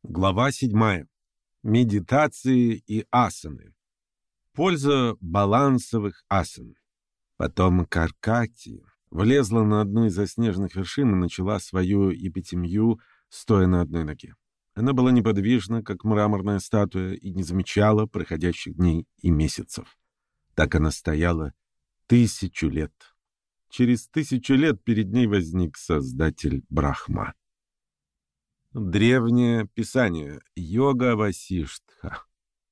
Глава 7. Медитации и асаны. Польза балансовых асан. Потом Каркати влезла на одну из заснеженных вершин и начала свою епитемию, стоя на одной ноге. Она была неподвижна, как мраморная статуя, и не замечала проходящих дней и месяцев. Так она стояла 1000 лет. Через 1000 лет перед ней возник Создатель Брахма. Древнее писание. Йога Васиштха.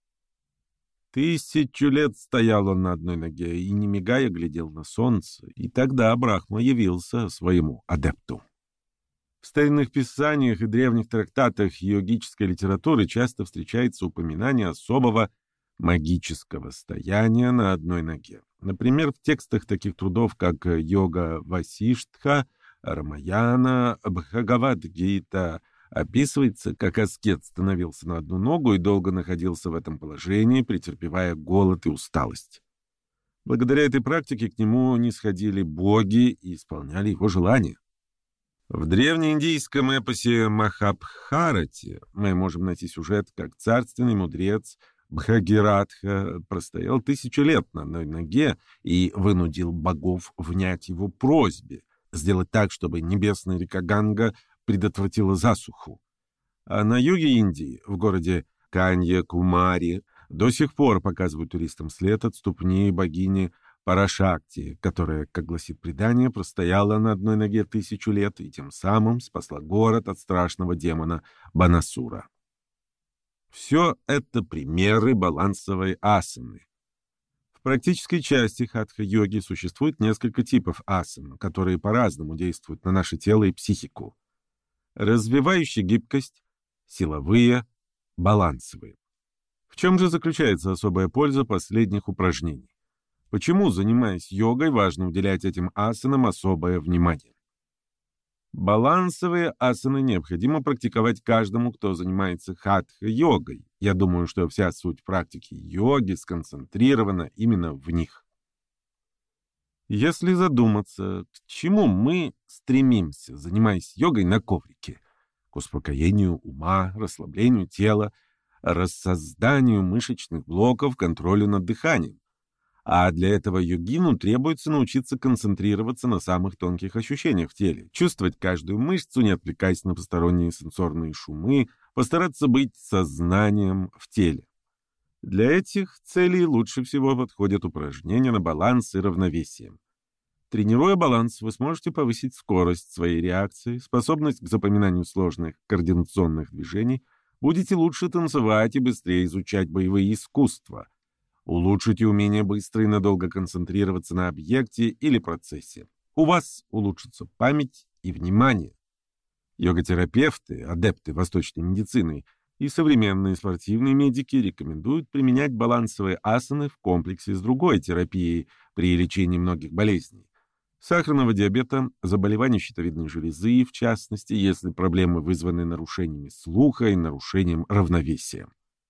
1000 лет стоял он на одной ноге и, не мигая, глядел на солнце, и тогда Брахма явился своему адепту. В старинных писаниях и древних трактатах йогической литературы часто встречается упоминание особого магического стояния на одной ноге. Например, в текстах таких трудов, как «Йога Васиштха», «Рамаяна», «Бхагавад-гита» описывается, как аскет становился на одну ногу и долго находился в этом положении, претерпевая голод и усталость. Благодаря этой практике к нему нисходили боги и исполняли его желания. В древнеиндийском эпосе Махабхарате мы можем найти сюжет, как царственный мудрец Бхагиратха простоял 1000 лет на одной ноге и вынудил богов внять его просьбе, сделать так, чтобы небесная река Ганга предотвратила засуху. А на юге Индии, в городе Каньякумари, до сих пор показывают туристам след от ступни богини Парашакти, которая, как гласит предание, простояла на одной ноге 1000 лет и тем самым спасла город от страшного демона Банасура. Все это примеры балансовой асаны. В практической части хатха-йоги существует несколько типов асан, которые по-разному действуют на наше тело и психику. Развивающая гибкость, силовые, балансовые. В чем же заключается особая польза последних упражнений? Почему, занимаясь йогой, важно уделять этим асанам особое внимание? Балансовые асаны необходимо практиковать каждому, кто занимается хатха-йогой. Я думаю, что вся суть практики йоги сконцентрирована именно в них. Если задуматься, к чему мы стремимся, занимаясь йогой на коврике? К успокоению ума, расслаблению тела, рассозданию мышечных блоков, контролю над дыханием. А для этого йогину требуется научиться концентрироваться на самых тонких ощущениях в теле, чувствовать каждую мышцу, не отвлекаясь на посторонние сенсорные шумы, постараться быть сознанием в теле. Для этих целей лучше всего подходят упражнения на баланс и равновесие. Тренируя баланс, вы сможете повысить скорость своей реакции, способность к запоминанию сложных координационных движений, будете лучше танцевать и быстрее изучать боевые искусства, улучшите умение быстро и надолго концентрироваться на объекте или процессе. У вас улучшится память и внимание. Йога-терапевты, адепты восточной медицины и современные спортивные медики рекомендуют применять балансовые асаны в комплексе с другой терапией при лечении многих болезней. Сахарного диабета, заболеваний щитовидной железы, в частности, если проблемы вызваны нарушениями слуха и нарушением равновесия.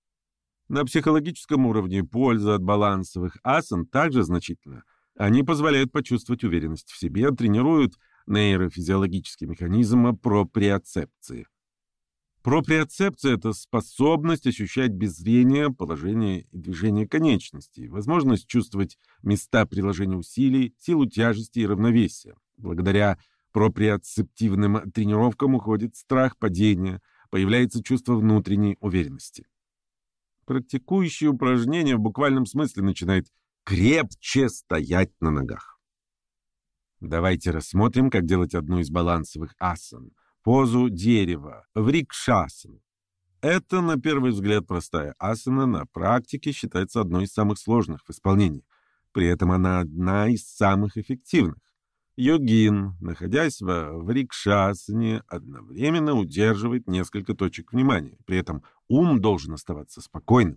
На психологическом уровне польза от балансовых асан также значительна. Они позволяют почувствовать уверенность в себе, тренируют нейрофизиологический механизм проприоцепции. Проприоцепция — это способность ощущать без зрения положение и движение конечностей, возможность чувствовать места приложения усилий, силу тяжести и равновесия. Благодаря проприоцептивным тренировкам уходит страх падения, появляется чувство внутренней уверенности. Практикующий упражнения в буквальном смысле начинает крепче стоять на ногах. Давайте рассмотрим, как делать одну из балансовых асан — позу дерева, врикшасану. Это, на первый взгляд, простая асана, на практике считается одной из самых сложных в исполнении. При этом она одна из самых эффективных. Йогин, находясь в врикшасане, одновременно удерживает несколько точек внимания. При этом ум должен оставаться спокойным.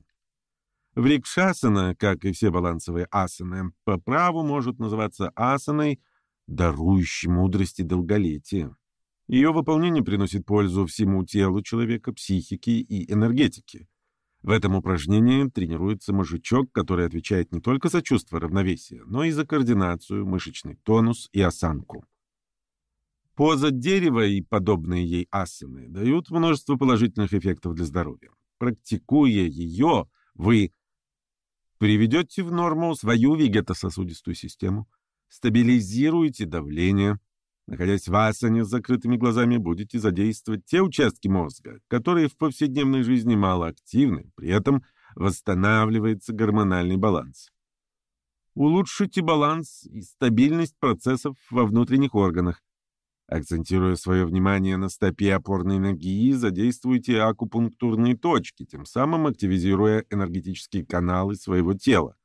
Врикшасана, как и все балансовые асаны, по праву может называться асаной, дарующей мудрость и долголетие. Ее выполнение приносит пользу всему телу человека, психике и энергетике. В этом упражнении тренируется мозжечок, который отвечает не только за чувство равновесия, но и за координацию, мышечный тонус и осанку. Поза дерева и подобные ей асаны дают множество положительных эффектов для здоровья. Практикуя ее, вы приведете в норму свою вегетососудистую систему, стабилизируете давление. Находясь в асане с закрытыми глазами, будете задействовать те участки мозга, которые в повседневной жизни мало активны, при этом восстанавливается гормональный баланс. Улучшите баланс и стабильность процессов во внутренних органах. Акцентируя свое внимание на стопе опорной ноги, задействуйте акупунктурные точки, тем самым активизируя энергетические каналы своего тела.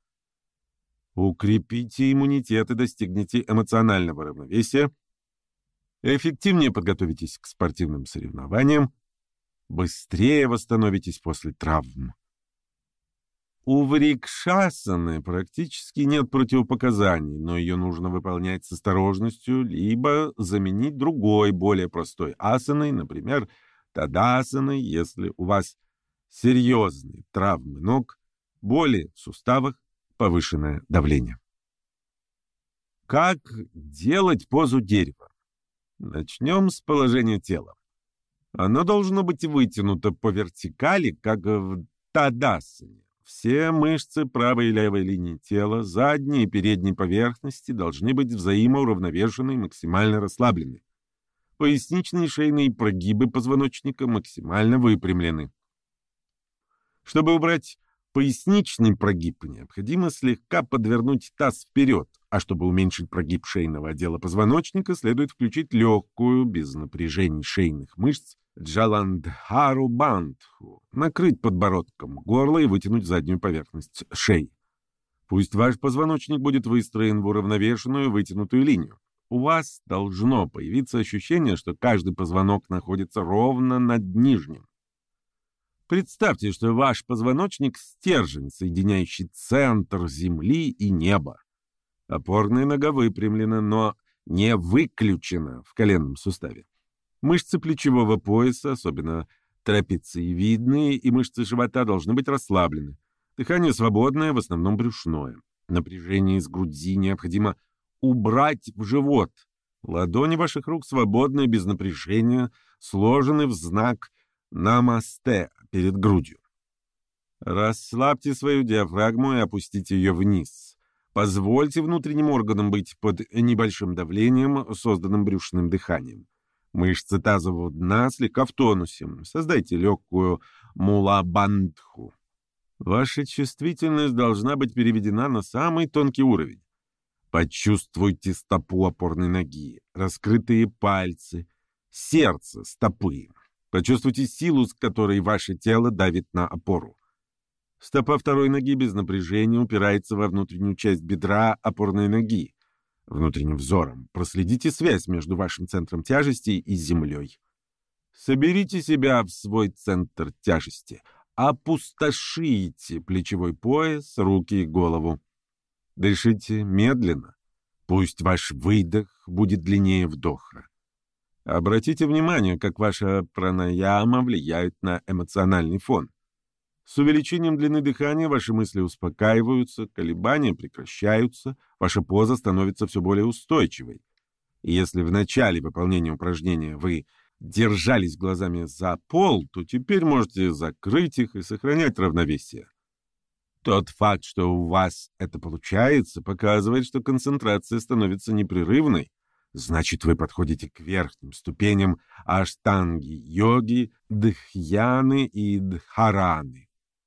Укрепите иммунитет и достигните эмоционального равновесия. Эффективнее подготовитесь к спортивным соревнованиям. Быстрее восстановитесь после травм. У врикшасаны практически нет противопоказаний, но ее нужно выполнять с осторожностью, либо заменить другой, более простой асаной, например, тадасаной, если у вас серьезные травмы ног, боли в суставах, повышенное давление. Как делать позу дерева? Начнем с положения тела. Оно должно быть вытянуто по вертикали, как в тадасане. Все мышцы правой и левой линии тела, задней и передней поверхности должны быть взаимоуравновешены и максимально расслаблены. Поясничные и шейные прогибы позвоночника максимально выпрямлены. Чтобы убрать поясничный прогиб, необходимо слегка подвернуть таз вперед, а чтобы уменьшить прогиб шейного отдела позвоночника, следует включить легкую, без напряжений шейных мышц, Джаландхару Бандху, накрыть подбородком горло и вытянуть заднюю поверхность шеи. Пусть ваш позвоночник будет выстроен в уравновешенную вытянутую линию. У вас должно появиться ощущение, что каждый позвонок находится ровно над нижним. Представьте, что ваш позвоночник — стержень, соединяющий центр Земли и неба. Опорная нога выпрямлена, но не выключена в коленном суставе. Мышцы плечевого пояса, особенно трапециевидные, и мышцы живота должны быть расслаблены. Дыхание свободное, в основном брюшное. Напряжение из груди необходимо убрать в живот. Ладони ваших рук свободны, без напряжения, сложены в знак «намасте» перед грудью. Расслабьте свою диафрагму и опустите ее вниз. Позвольте внутренним органам быть под небольшим давлением, созданным брюшным дыханием. Мышцы тазового дна слегка в тонусе. Создайте легкую мулабандху. Ваша чувствительность должна быть переведена на самый тонкий уровень. Почувствуйте стопу опорной ноги, раскрытые пальцы, сердце стопы. Почувствуйте силу, с которой ваше тело давит на опору. Стопа второй ноги без напряжения упирается во внутреннюю часть бедра опорной ноги. Внутренним взором проследите связь между вашим центром тяжести и землей. Соберите себя в свой центр тяжести. Опустошите плечевой пояс, руки и голову. Дышите медленно. Пусть ваш выдох будет длиннее вдоха. Обратите внимание, как ваша пранаяма влияет на эмоциональный фон. С увеличением длины дыхания ваши мысли успокаиваются, колебания прекращаются, ваша поза становится все более устойчивой. И если в начале выполнения упражнения вы держались глазами за пол, то теперь можете закрыть их и сохранять равновесие. Тот факт, что у вас это получается, показывает, что концентрация становится непрерывной. Значит, вы подходите к верхним ступеням аштанги-йоги, дхьяны и дхараны.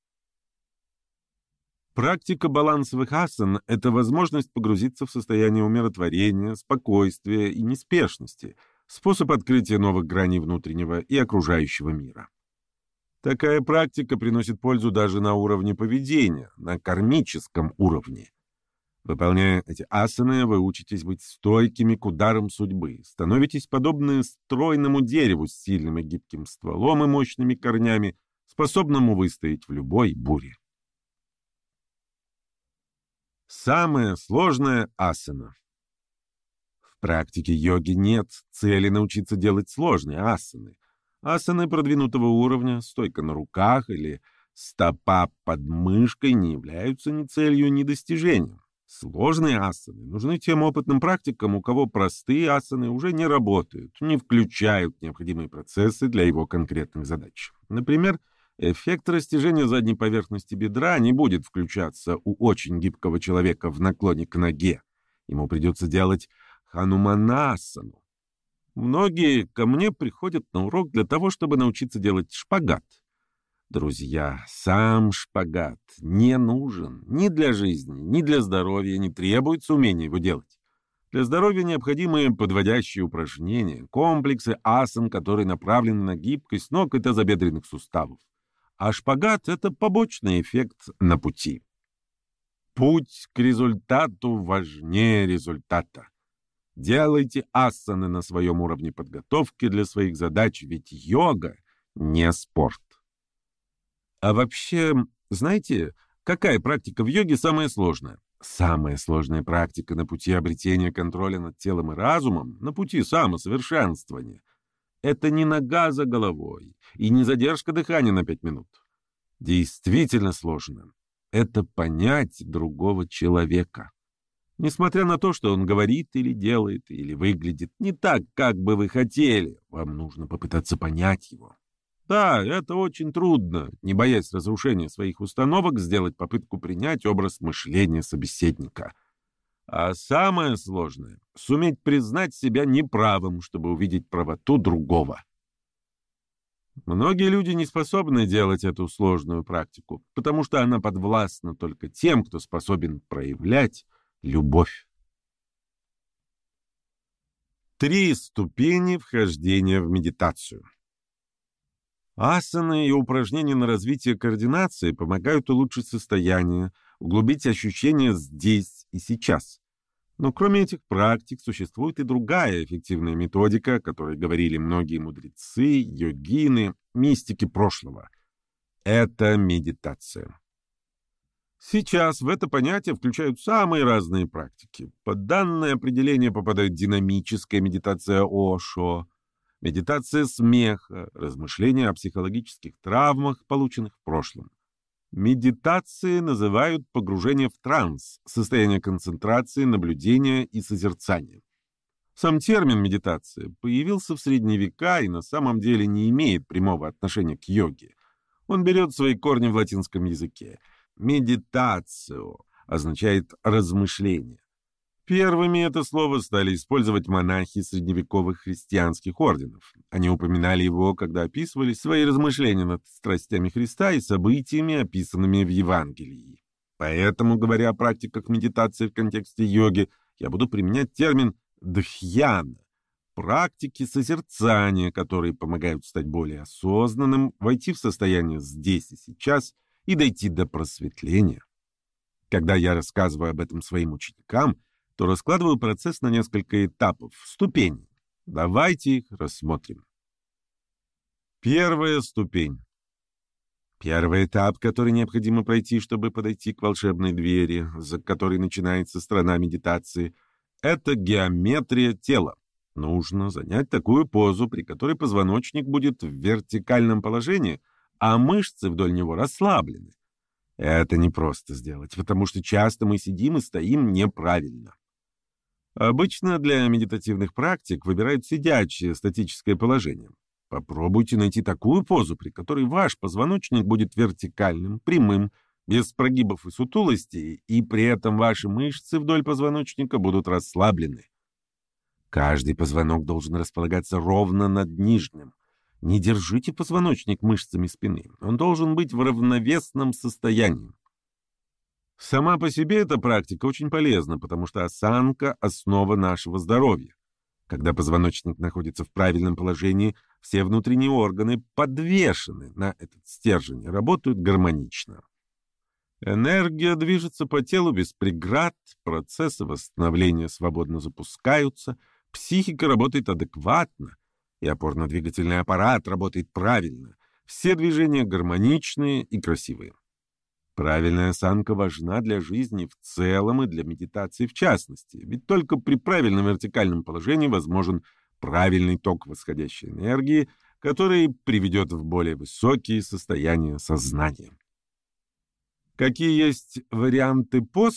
Практика балансовых асан — это возможность погрузиться в состояние умиротворения, спокойствия и неспешности, способ открытия новых граней внутреннего и окружающего мира. Такая практика приносит пользу даже на уровне поведения, на кармическом уровне. Выполняя эти асаны, вы учитесь быть стойкими к ударам судьбы, становитесь подобны стройному дереву с сильным и гибким стволом и мощными корнями, способному выстоять в любой буре. Самая сложная асана. В практике йоги нет цели научиться делать сложные асаны. Асаны продвинутого уровня, стойка на руках или стопа под мышкой не являются ни целью, ни достижением. Сложные асаны нужны тем опытным практикам, у кого простые асаны уже не работают, не включают необходимые процессы для его конкретных задач. Например, эффект растяжения задней поверхности бедра не будет включаться у очень гибкого человека в наклоне к ноге. Ему придется делать хануманасану. Многие ко мне приходят на урок для того, чтобы научиться делать шпагат. Друзья, сам шпагат не нужен ни для жизни, ни для здоровья, не требуется умения его делать. Для здоровья необходимы подводящие упражнения, комплексы асан, которые направлены на гибкость ног и тазобедренных суставов. А шпагат — это побочный эффект на пути. Путь к результату важнее результата. Делайте асаны на своем уровне подготовки для своих задач, ведь йога не спорт. А вообще, знаете, какая практика в йоге самая сложная? Самая сложная практика на пути обретения контроля над телом и разумом, на пути самосовершенствования. Это не нога за головой и не задержка дыхания на 5 минут. Действительно сложно. Это понять другого человека. Несмотря на то, что он говорит или делает, или выглядит не так, как бы вы хотели, вам нужно попытаться понять его. Да, это очень трудно, не боясь разрушения своих установок, сделать попытку принять образ мышления собеседника. А самое сложное — суметь признать себя неправым, чтобы увидеть правоту другого. Многие люди не способны делать эту сложную практику, потому что она подвластна только тем, кто способен проявлять любовь. 3 ступени вхождения в медитацию. Асаны и упражнения на развитие координации помогают улучшить состояние, углубить ощущения здесь и сейчас. Но кроме этих практик существует и другая эффективная методика, о которой говорили многие мудрецы, йогины, мистики прошлого. Это медитация. Сейчас в это понятие включают самые разные практики. Под данное определение попадают динамическая медитация Ошо, медитация смеха, размышления о психологических травмах, полученных в прошлом. Медитации называют погружение в транс, состояние концентрации, наблюдения и созерцания. Сам термин «медитация» появился в средние века и на самом деле не имеет прямого отношения к йоге. Он берет свои корни в латинском языке. «Медитацио» означает «размышление». Первыми это слово стали использовать монахи средневековых христианских орденов. Они упоминали его, когда описывали свои размышления над страстями Христа и событиями, описанными в Евангелии. Поэтому, говоря о практиках медитации в контексте йоги, я буду применять термин «дхьяна» — практики созерцания, которые помогают стать более осознанным, войти в состояние здесь и сейчас и дойти до просветления. Когда я рассказываю об этом своим ученикам, то раскладываю процесс на несколько этапов, ступеней. Давайте их рассмотрим. Первая ступень. Первый этап, который необходимо пройти, чтобы подойти к волшебной двери, за которой начинается страна медитации, это геометрия тела. Нужно занять такую позу, при которой позвоночник будет в вертикальном положении, а мышцы вдоль него расслаблены. Это непросто сделать, потому что часто мы сидим и стоим неправильно. Обычно для медитативных практик выбирают сидячее статическое положение. Попробуйте найти такую позу, при которой ваш позвоночник будет вертикальным, прямым, без прогибов и сутулостей, и при этом ваши мышцы вдоль позвоночника будут расслаблены. Каждый позвонок должен располагаться ровно над нижним. Не держите позвоночник мышцами спины. Он должен быть в равновесном состоянии. Сама по себе эта практика очень полезна, потому что осанка — основа нашего здоровья. Когда позвоночник находится в правильном положении, все внутренние органы подвешены на этот стержень и работают гармонично. Энергия движется по телу без преград, процессы восстановления свободно запускаются, психика работает адекватно, и опорно-двигательный аппарат работает правильно. Все движения гармоничные и красивые. Правильная осанка важна для жизни в целом и для медитации в частности, ведь только при правильном вертикальном положении возможен правильный ток восходящей энергии, который приведет в более высокие состояния сознания. Какие есть варианты поз?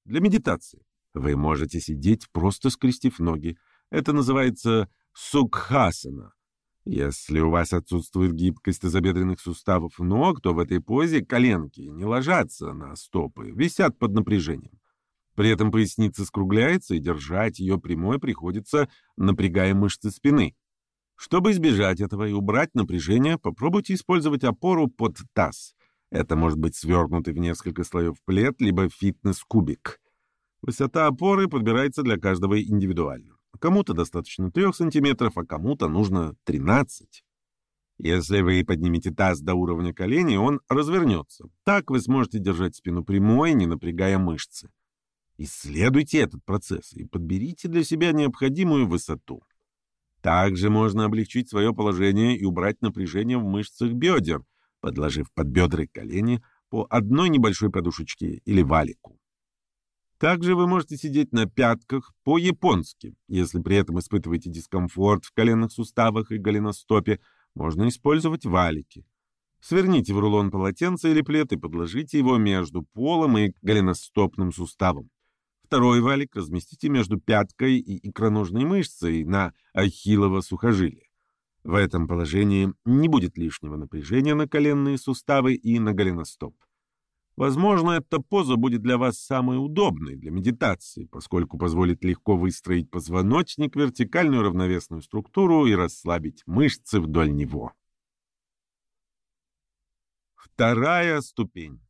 для медитации. Вы можете сидеть, просто скрестив ноги. Это называется сукхасана. Если у вас отсутствует гибкость тазобедренных суставов ног, то в этой позе коленки не ложатся на стопы, висят под напряжением. При этом поясница скругляется, и держать ее прямой приходится, напрягая мышцы спины. Чтобы избежать этого и убрать напряжение, попробуйте использовать опору под таз. Это может быть свернутый в несколько слоев плед, либо фитнес-кубик. Высота опоры подбирается для каждого индивидуально. Кому-то достаточно 3 сантиметров, а кому-то нужно 13. Если вы поднимете таз до уровня коленей, он развернется. Так вы сможете держать спину прямой, не напрягая мышцы. Исследуйте этот процесс и подберите для себя необходимую высоту. Также можно облегчить свое положение и убрать напряжение в мышцах бедер, подложив под бедра и колени по одной небольшой подушечке или валику. Также вы можете сидеть на пятках по-японски. Если при этом испытываете дискомфорт в коленных суставах и голеностопе, можно использовать валики. Сверните в рулон полотенце или плед и подложите его между полом и голеностопным суставом. Второй валик разместите между пяткой и икроножной мышцей на ахиллово сухожилие. В этом положении не будет лишнего напряжения на коленные суставы и на голеностоп. Возможно, эта поза будет для вас самой удобной для медитации, поскольку позволит легко выстроить позвоночник, вертикальную равновесную структуру и расслабить мышцы вдоль него. Вторая ступень.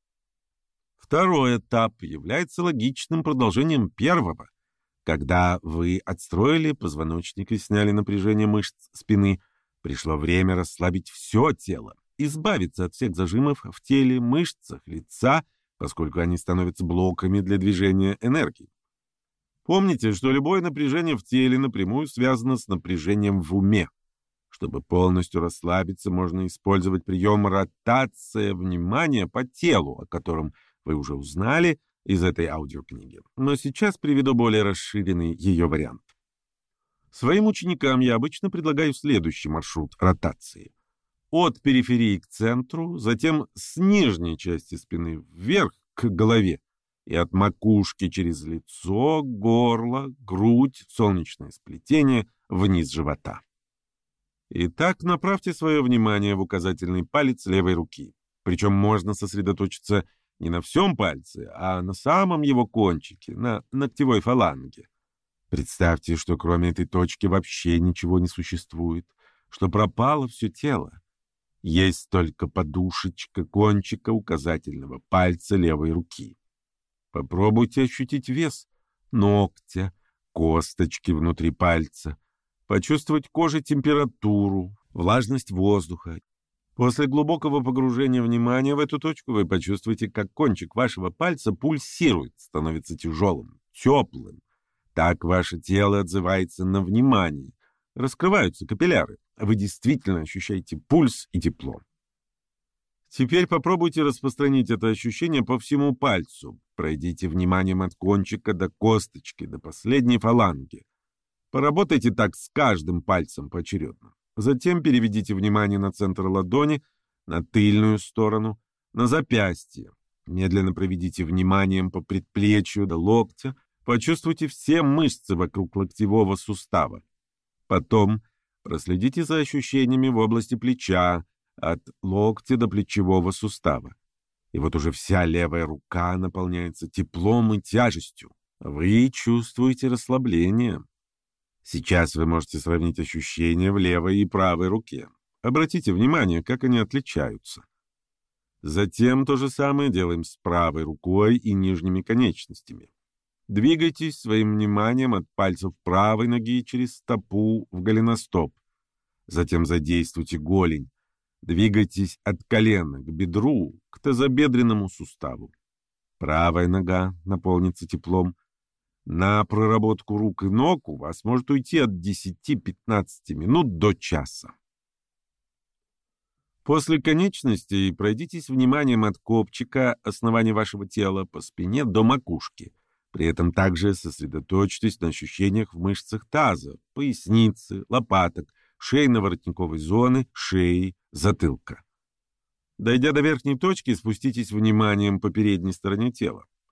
Второй этап является логичным продолжением первого. Когда вы отстроили позвоночник и сняли напряжение мышц спины, пришло время расслабить все тело, избавиться от всех зажимов в теле, мышцах лица, поскольку они становятся блоками для движения энергии. Помните, что любое напряжение в теле напрямую связано с напряжением в уме. Чтобы полностью расслабиться, можно использовать прием ротация внимания по телу, о котором вы уже узнали из этой аудиокниги. Но сейчас приведу более расширенный ее вариант. Своим ученикам я обычно предлагаю следующий маршрут ротации. От периферии к центру, затем с нижней части спины вверх к голове и от макушки через лицо, горло, грудь, солнечное сплетение вниз живота. Итак, направьте свое внимание в указательный палец левой руки. Причем можно сосредоточиться не на всем пальце, а на самом его кончике, на ногтевой фаланге. Представьте, что кроме этой точки вообще ничего не существует, что пропало все тело. Есть только подушечка кончика указательного пальца левой руки. Попробуйте ощутить вес ногтя, косточки внутри пальца, почувствовать коже температуру, влажность воздуха. После глубокого погружения внимания в эту точку вы почувствуете, как кончик вашего пальца пульсирует, становится тяжелым, теплым. Так ваше тело отзывается на внимание. Раскрываются капилляры. Вы действительно ощущаете пульс и тепло. Теперь попробуйте распространить это ощущение по всему пальцу. Пройдите вниманием от кончика до косточки, до последней фаланги. Поработайте так с каждым пальцем поочередно. Затем переведите внимание на центр ладони, на тыльную сторону, на запястье. Медленно проведите вниманием по предплечью до локтя. Почувствуйте все мышцы вокруг локтевого сустава. Потом проследите за ощущениями в области плеча, от локтя до плечевого сустава. И вот уже вся левая рука наполняется теплом и тяжестью. Вы чувствуете расслабление. Сейчас вы можете сравнить ощущения в левой и правой руке. Обратите внимание, как они отличаются. Затем то же самое делаем с правой рукой и нижними конечностями. Двигайтесь своим вниманием от пальцев правой ноги через стопу в голеностоп. Затем задействуйте голень. Двигайтесь от колена к бедру, к тазобедренному суставу. Правая нога наполнится теплом. На проработку рук и ног у вас может уйти от 10-15 минут до часа. После конечностей пройдитесь вниманием от копчика, основания вашего тела, по спине до макушки. При этом также сосредоточьтесь на ощущениях в мышцах таза, поясницы, лопаток, шейно-воротниковой зоны, шеи, затылка. Дойдя до верхней точки, спуститесь вниманием по передней стороне тела.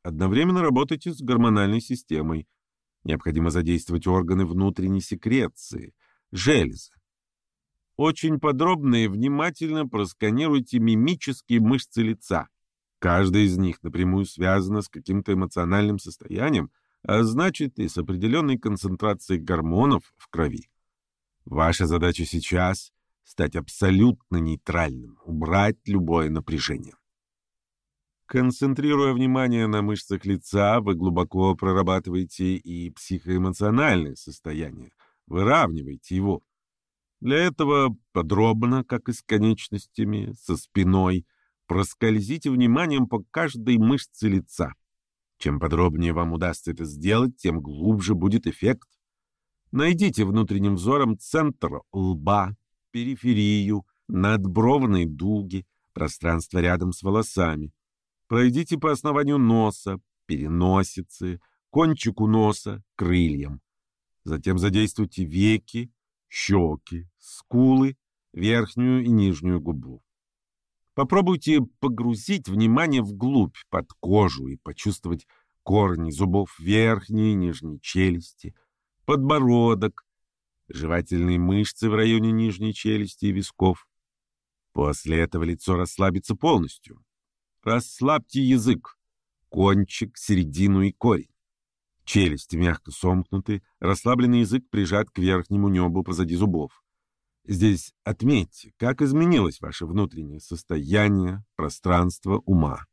Одновременно работайте с гормональной системой. Необходимо задействовать органы внутренней секреции, железы. Очень подробно и внимательно просканируйте мимические мышцы лица. Каждая из них напрямую связана с каким-то эмоциональным состоянием, а значит и с определенной концентрацией гормонов в крови. Ваша задача сейчас — стать абсолютно нейтральным, убрать любое напряжение. Концентрируя внимание на мышцах лица, вы глубоко прорабатываете и психоэмоциональное состояние, выравниваете его. Для этого подробно, как и с конечностями, со спиной, проскользите вниманием по каждой мышце лица. Чем подробнее вам удастся это сделать, тем глубже будет эффект. Найдите внутренним взором центр лба, периферию, надбровные дуги, пространство рядом с волосами. Пройдите по основанию носа, переносицы, кончику носа, крыльям. Затем задействуйте веки, щеки, скулы, верхнюю и нижнюю губу. Попробуйте погрузить внимание вглубь, под кожу, и почувствовать корни зубов верхней и нижней челюсти, подбородок, жевательные мышцы в районе нижней челюсти и висков. После этого лицо расслабится полностью. Расслабьте язык, кончик, середину и корень. Челюсти мягко сомкнуты, расслабленный язык прижат к верхнему небу позади зубов. Здесь отметьте, как изменилось ваше внутреннее состояние, пространство ума.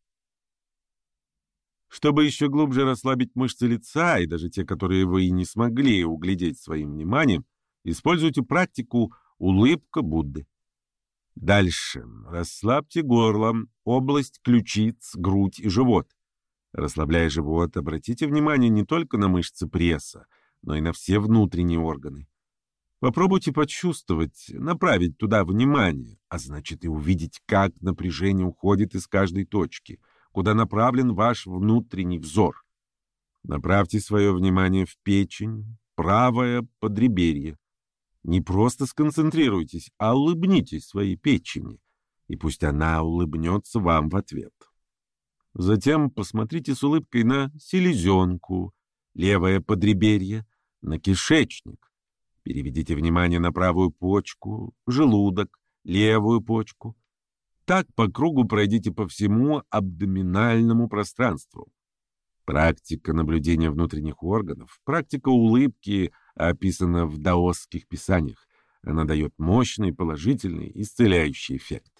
Чтобы еще глубже расслабить мышцы лица, и даже те, которые вы и не смогли углядеть своим вниманием, используйте практику «Улыбка Будды». Дальше. Расслабьте горло, область ключиц, грудь и живот. Расслабляя живот, обратите внимание не только на мышцы пресса, но и на все внутренние органы. Попробуйте почувствовать, направить туда внимание, а значит и увидеть, как напряжение уходит из каждой точки, куда направлен ваш внутренний взор. Направьте свое внимание в печень, правое подреберье. Не просто сконцентрируйтесь, а улыбнитесь своей печени, и пусть она улыбнется вам в ответ. Затем посмотрите с улыбкой на селезенку, левое подреберье, на кишечник. Переведите внимание на правую почку, желудок, левую почку. Так по кругу пройдите по всему абдоминальному пространству. Практика наблюдения внутренних органов, практика улыбки описана в даосских писаниях. Она дает мощный, положительный, исцеляющий эффект.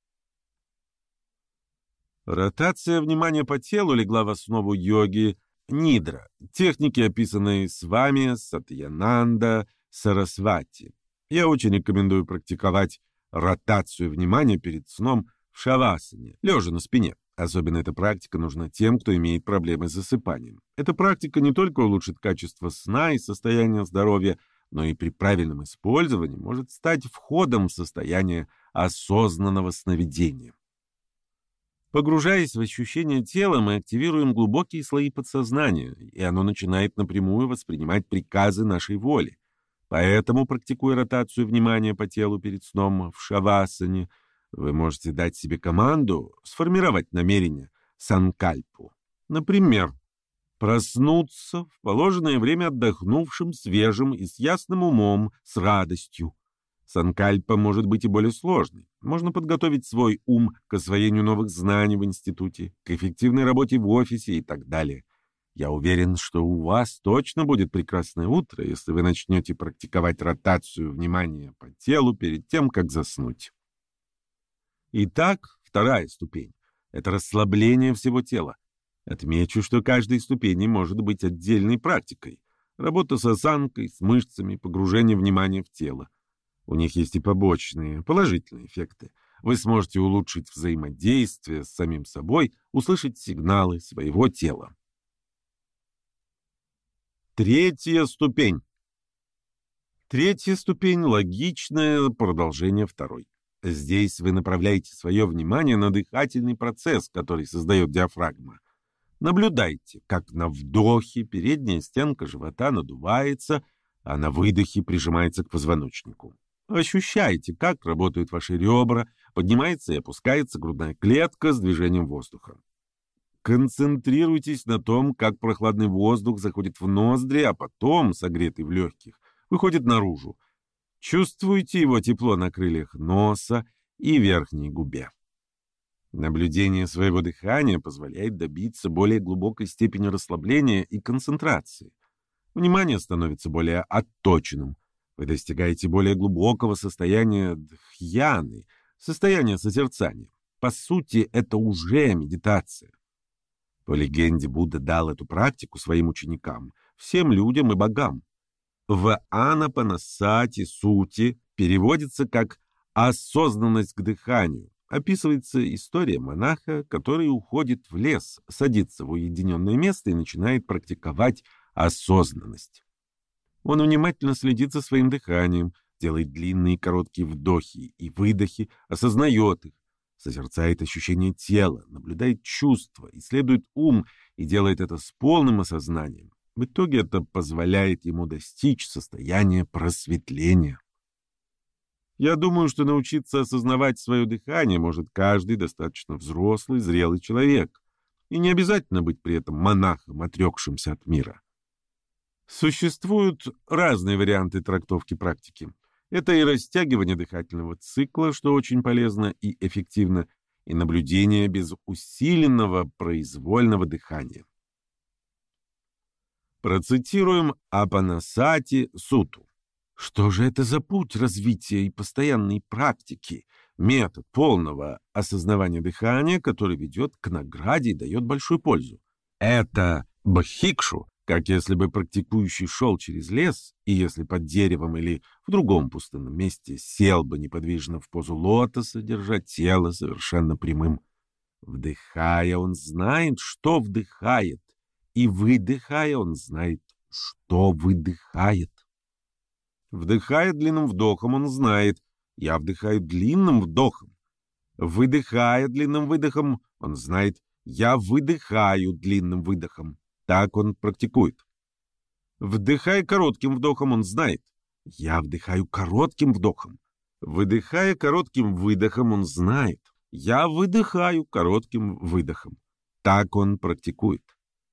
Ротация внимания по телу легла в основу йоги нидра, техники, описанной с вами Сатьянанда Сарасвати. Я очень рекомендую практиковать ротацию внимания перед сном в шавасане, лежа на спине. Особенно эта практика нужна тем, кто имеет проблемы с засыпанием. Эта практика не только улучшит качество сна и состояние здоровья, но и при правильном использовании может стать входом в состояние осознанного сновидения. Погружаясь в ощущение тела, мы активируем глубокие слои подсознания, и оно начинает напрямую воспринимать приказы нашей воли. Поэтому, практикуя ротацию внимания по телу перед сном в шавасане, вы можете дать себе команду сформировать намерение, санкальпу. Например, проснуться в положенное время отдохнувшим, свежим и с ясным умом, с радостью. Санкальпа может быть и более сложной. Можно подготовить свой ум к освоению новых знаний в институте, к эффективной работе в офисе и так далее. Я уверен, что у вас точно будет прекрасное утро, если вы начнете практиковать ротацию внимания по телу перед тем, как заснуть. Итак, вторая ступень — это расслабление всего тела. Отмечу, что каждая из ступеней может быть отдельной практикой. Работа с осанкой, с мышцами, погружение внимания в тело. У них есть и побочные, положительные эффекты. Вы сможете улучшить взаимодействие с самим собой, услышать сигналы своего тела. Третья ступень. Третья ступень — логичное продолжение второй. Здесь вы направляете свое внимание на дыхательный процесс, который создает диафрагма. Наблюдайте, как на вдохе передняя стенка живота надувается, а на выдохе прижимается к позвоночнику. Ощущайте, как работают ваши ребра, поднимается и опускается грудная клетка с движением воздуха. К Концентрируйтесь на том, как прохладный воздух заходит в ноздри, а потом, согретый в легких, выходит наружу. Чувствуйте его тепло на крыльях носа и верхней губе. Наблюдение своего дыхания позволяет добиться более глубокой степени расслабления и концентрации. Внимание становится более отточенным. Вы достигаете более глубокого состояния дхьяны, состояния созерцания. По сути, это уже медитация. По легенде, Будда дал эту практику своим ученикам, всем людям и богам. В Анапанасати сути переводится как «осознанность к дыханию». Описывается история монаха, который уходит в лес, садится в уединенное место и начинает практиковать осознанность. Он внимательно следит за своим дыханием, делает длинные и короткие вдохи и выдохи, осознает их, созерцает ощущения тела, наблюдает чувства, исследует ум и делает это с полным осознанием. В итоге это позволяет ему достичь состояния просветления. Я думаю, что научиться осознавать свое дыхание может каждый достаточно взрослый, зрелый человек. И не обязательно быть при этом монахом, отрекшимся от мира. Существуют разные варианты трактовки практики. Это и растягивание дыхательного цикла, что очень полезно и эффективно, и наблюдение без усиленного произвольного дыхания. Процитируем Апанасати Суту. Что же это за путь развития и постоянной практики, метод полного осознавания дыхания, который ведет к награде и дает большую пользу? Это бхикшу, как если бы практикующий шел через лес, и если под деревом или в другом пустынном месте сел бы неподвижно в позу лотоса, держа тело совершенно прямым. Вдыхая, он знает, что вдыхает, и выдыхая, он знает, что выдыхает. Вдыхая длинным вдохом, он знает, я вдыхаю длинным вдохом. Выдыхая длинным выдохом, он знает, я выдыхаю длинным выдохом. Так он практикует. Вдыхая коротким вдохом, он знает, я вдыхаю коротким вдохом. Выдыхая коротким выдохом, он знает, я выдыхаю коротким выдохом. Так он практикует.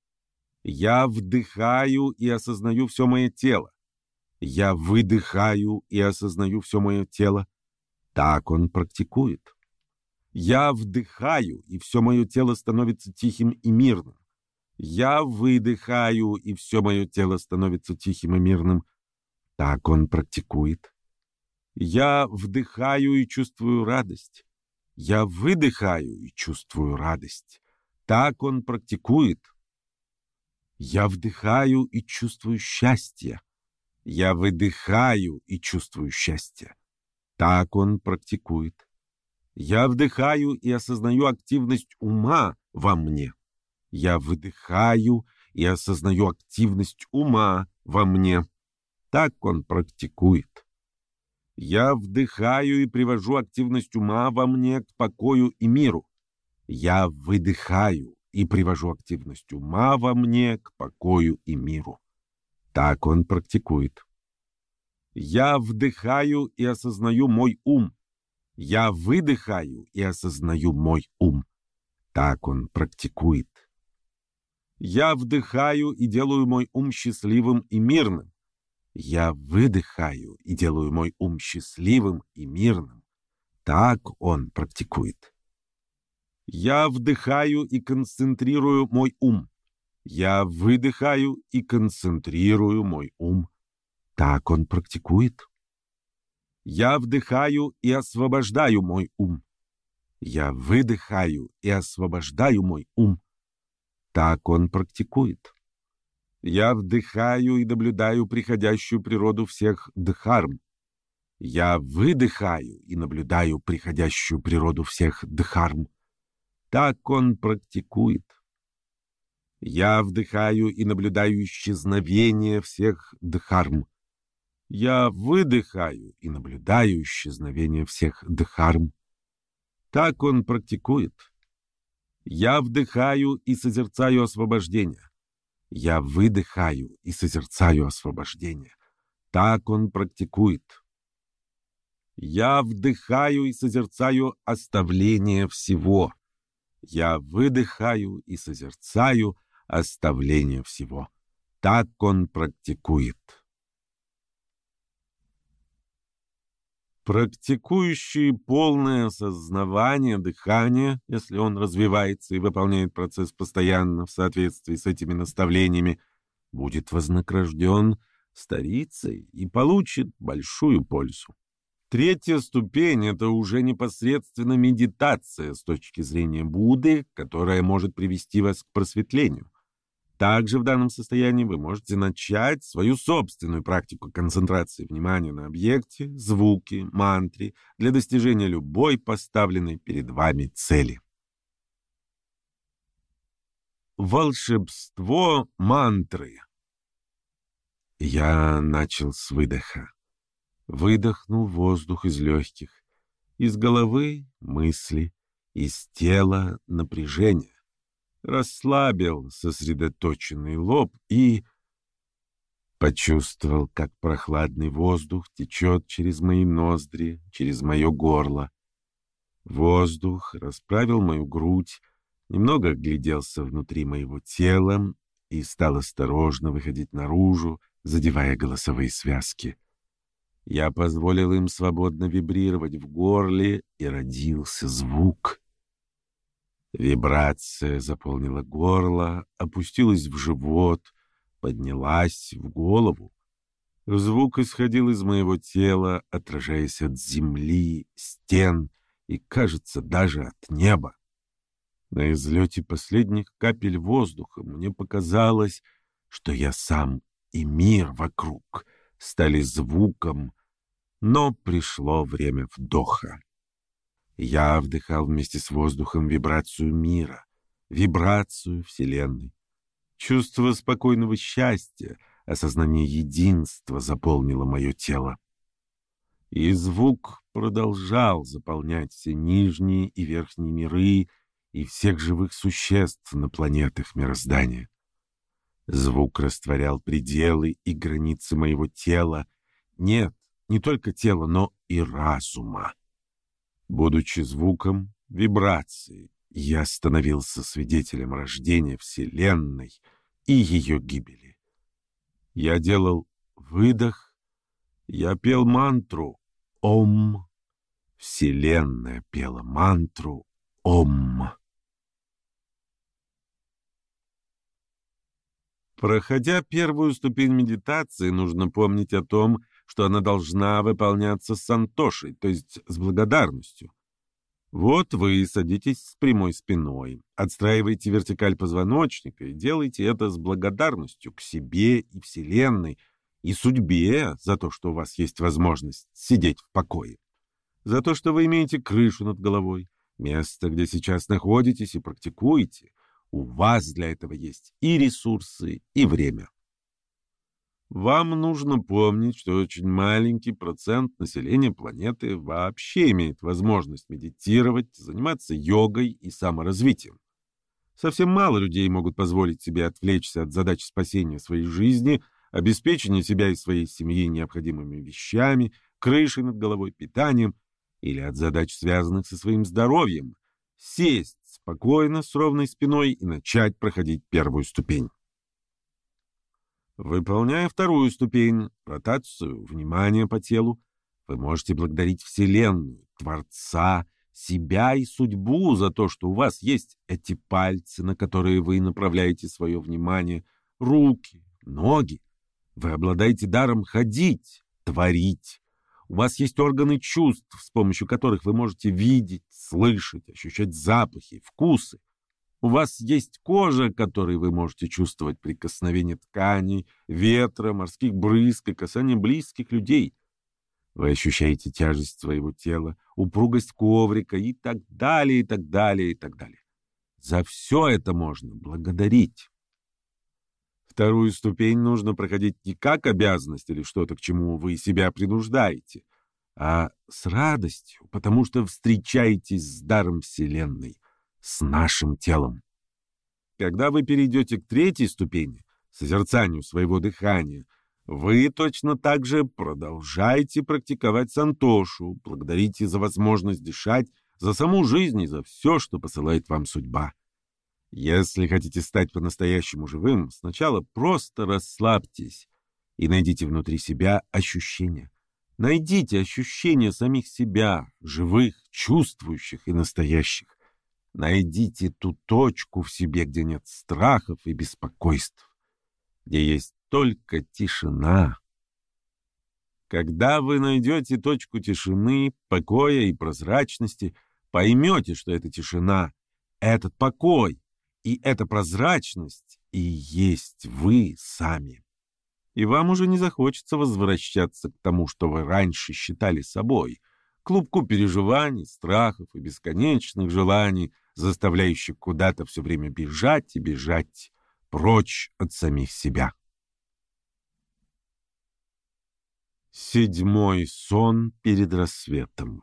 Я вдыхаю и осознаю все мое тело. Я выдыхаю и осознаю все мое тело. Так он практикует. Я вдыхаю, и все мое тело становится тихим и мирным. Я выдыхаю, и все мое тело становится тихим и мирным. Так он практикует. Я вдыхаю и чувствую радость. Я выдыхаю и чувствую радость. Так он практикует. Я вдыхаю и чувствую счастье. Я выдыхаю и чувствую счастье. Так он практикует. Я вдыхаю и осознаю активность ума во мне. Я выдыхаю и осознаю активность ума во мне. Так он практикует. Я вдыхаю и привожу активность ума во мне к покою и миру. Я выдыхаю и привожу активность ума во мне к покою и миру. Так он практикует. Я вдыхаю и осознаю мой ум. Я выдыхаю и осознаю мой ум. Так он практикует. Я вдыхаю и делаю мой ум счастливым и мирным. Я выдыхаю и делаю мой ум счастливым и мирным. Так он практикует. Я вдыхаю и концентрирую мой ум. Я выдыхаю и концентрирую мой ум. Так он практикует. Я вдыхаю и освобождаю мой ум. Я выдыхаю и освобождаю мой ум. Так он практикует. Я вдыхаю и наблюдаю приходящую природу всех дхарм. Я выдыхаю и наблюдаю приходящую природу всех дхарм. Так он практикует. Я вдыхаю и наблюдаю исчезновение всех дхарм. Я выдыхаю и наблюдаю исчезновение всех дхарм. Так он практикует. Я вдыхаю и созерцаю освобождение. Я выдыхаю и созерцаю освобождение. Так он практикует. Я вдыхаю и созерцаю оставление всего. Я выдыхаю и созерцаю оставление всего. Так он практикует. Практикующий полное осознавание дыхания, если он развивается и выполняет процесс постоянно в соответствии с этими наставлениями, будет вознагражден старицей и получит большую пользу. Третья ступень — это уже непосредственно медитация с точки зрения Будды, которая может привести вас к просветлению. Также в данном состоянии вы можете начать свою собственную практику концентрации внимания на объекте, звуке, мантре для достижения любой поставленной перед вами цели. Волшебство мантры. Я начал с выдоха. Выдохнул воздух из легких, из головы — мысли, из тела — напряжение. Расслабил сосредоточенный лоб и почувствовал, как прохладный воздух течет через мои ноздри, через мое горло. Воздух расправил мою грудь, немного огляделся внутри моего тела и стал осторожно выходить наружу, задевая голосовые связки. Я позволил им свободно вибрировать в горле, и родился звук. Вибрация заполнила горло, опустилась в живот, поднялась в голову. Звук исходил из моего тела, отражаясь от земли, стен и, кажется, даже от неба. На излете последних капель воздуха мне показалось, что я сам и мир вокруг стали звуком, но пришло время вдоха. Я вдыхал вместе с воздухом вибрацию мира, вибрацию Вселенной. Чувство спокойного счастья, осознание единства заполнило мое тело. И звук продолжал заполнять все нижние и верхние миры и всех живых существ на планетах мироздания. Звук растворял пределы и границы моего тела. Нет, не только тела, но и разума. Будучи звуком, вибрацией, я становился свидетелем рождения Вселенной и ее гибели. Я делал выдох, я пел мантру «Ом». Вселенная пела мантру «Ом». Проходя первую ступень медитации, нужно помнить о том, что она должна выполняться с сантошей, то есть с благодарностью. Вот вы садитесь с прямой спиной, отстраиваете вертикаль позвоночника и делаете это с благодарностью к себе и Вселенной, и судьбе за то, что у вас есть возможность сидеть в покое, за то, что вы имеете крышу над головой, место, где сейчас находитесь и практикуете. У вас для этого есть и ресурсы, и время. Вам нужно помнить, что очень маленький процент населения планеты вообще имеет возможность медитировать, заниматься йогой и саморазвитием. Совсем мало людей могут позволить себе отвлечься от задач спасения своей жизни, обеспечения себя и своей семьи необходимыми вещами, крышей над головой, питанием или от задач, связанных со своим здоровьем, сесть спокойно с ровной спиной и начать проходить первую ступень. Выполняя вторую ступень, ротацию внимания по телу, вы можете благодарить Вселенную, Творца, себя и судьбу за то, что у вас есть эти пальцы, на которые вы направляете свое внимание, руки, ноги. Вы обладаете даром ходить, творить. У вас есть органы чувств, с помощью которых вы можете видеть, слышать, ощущать запахи, вкусы. У вас есть кожа, которой вы можете чувствовать прикосновение тканей, ветра, морских брызг и касание близких людей. Вы ощущаете тяжесть своего тела, упругость коврика и так далее, и так далее, и так далее. За все это можно благодарить. Вторую ступень нужно проходить не как обязанность или что-то, к чему вы себя принуждаете, а с радостью, потому что встречаетесь с даром Вселенной, с нашим телом. Когда вы перейдете к третьей ступени, созерцанию своего дыхания, вы точно так же продолжаете практиковать сантошу, благодарите за возможность дышать, за саму жизнь и за все, что посылает вам судьба. Если хотите стать по-настоящему живым, сначала просто расслабьтесь и найдите внутри себя ощущения. Найдите ощущения самих себя, живых, чувствующих и настоящих. Найдите ту точку в себе, где нет страхов и беспокойств, где есть только тишина. Когда вы найдете точку тишины, покоя и прозрачности, поймете, что эта тишина, этот покой и эта прозрачность и есть вы сами. И вам уже не захочется возвращаться к тому, что вы раньше считали собой, к клубку переживаний, страхов и бесконечных желаний, заставляющих куда-то все время бежать и бежать прочь от самих себя. 7-й сон перед рассветом.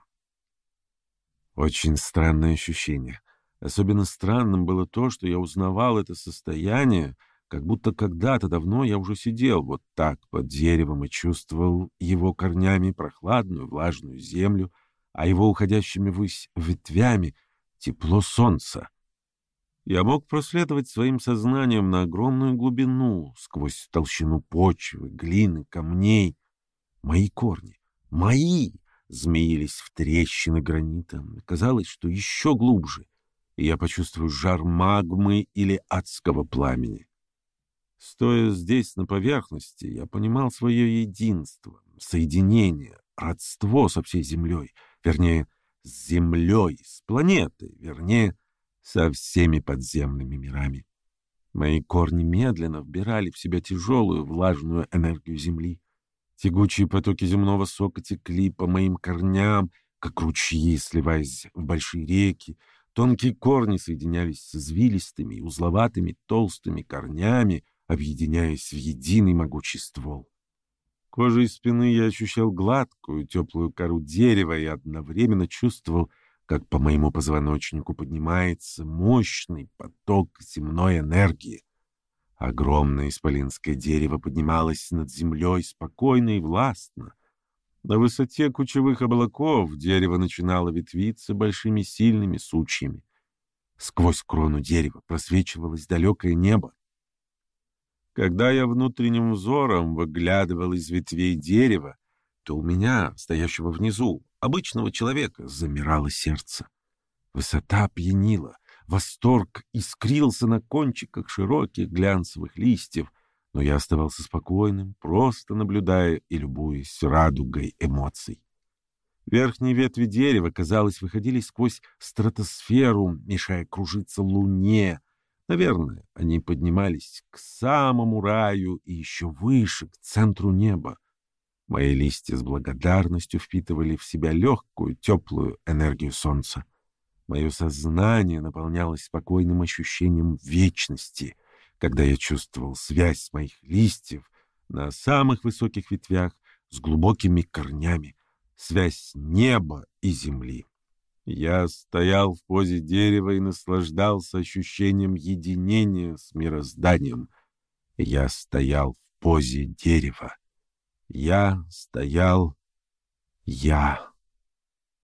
Очень странное ощущение. Особенно странным было то, что я узнавал это состояние, как будто когда-то давно я уже сидел вот так под деревом и чувствовал его корнями прохладную влажную землю, а его уходящими ввысь ветвями тепло солнца. Я мог проследовать своим сознанием на огромную глубину, сквозь толщину почвы, глины, камней. Мои корни, мои, змеились в трещины гранита. Казалось, что еще глубже, и я почувствую жар магмы или адского пламени. Стоя здесь на поверхности, я понимал свое единство, соединение, родство со всей Землей, вернее, с Землей, с планетой, вернее, со всеми подземными мирами. Мои корни медленно вбирали в себя тяжелую влажную энергию Земли. Тягучие потоки земного сока текли по моим корням, как ручьи, сливаясь в большие реки. Тонкие корни соединялись с извилистыми и узловатыми толстыми корнями, объединяясь в единый могучий ствол. Кожей спины я ощущал гладкую, теплую кору дерева и одновременно чувствовал, как по моему позвоночнику поднимается мощный поток земной энергии. Огромное исполинское дерево поднималось над землей спокойно и властно. На высоте кучевых облаков дерево начинало ветвиться большими сильными сучьями. Сквозь крону дерева просвечивалось далекое небо. Когда я внутренним взором выглядывал из ветвей дерева, то у меня, стоящего внизу, обычного человека, замирало сердце. Высота пьянила. Восторг искрился на кончиках широких глянцевых листьев, но я оставался спокойным, просто наблюдая и любуясь радугой эмоций. Верхние ветви дерева, казалось, выходили сквозь стратосферу, мешая кружиться луне. Наверное, они поднимались к самому раю и еще выше, к центру неба. Мои листья с благодарностью впитывали в себя легкую, теплую энергию солнца. Мое сознание наполнялось спокойным ощущением вечности, когда я чувствовал связь моих листьев на самых высоких ветвях с глубокими корнями, связь неба и земли. Я стоял в позе дерева и наслаждался ощущением единения с мирозданием. Я стоял в позе дерева. Я стоял... Я...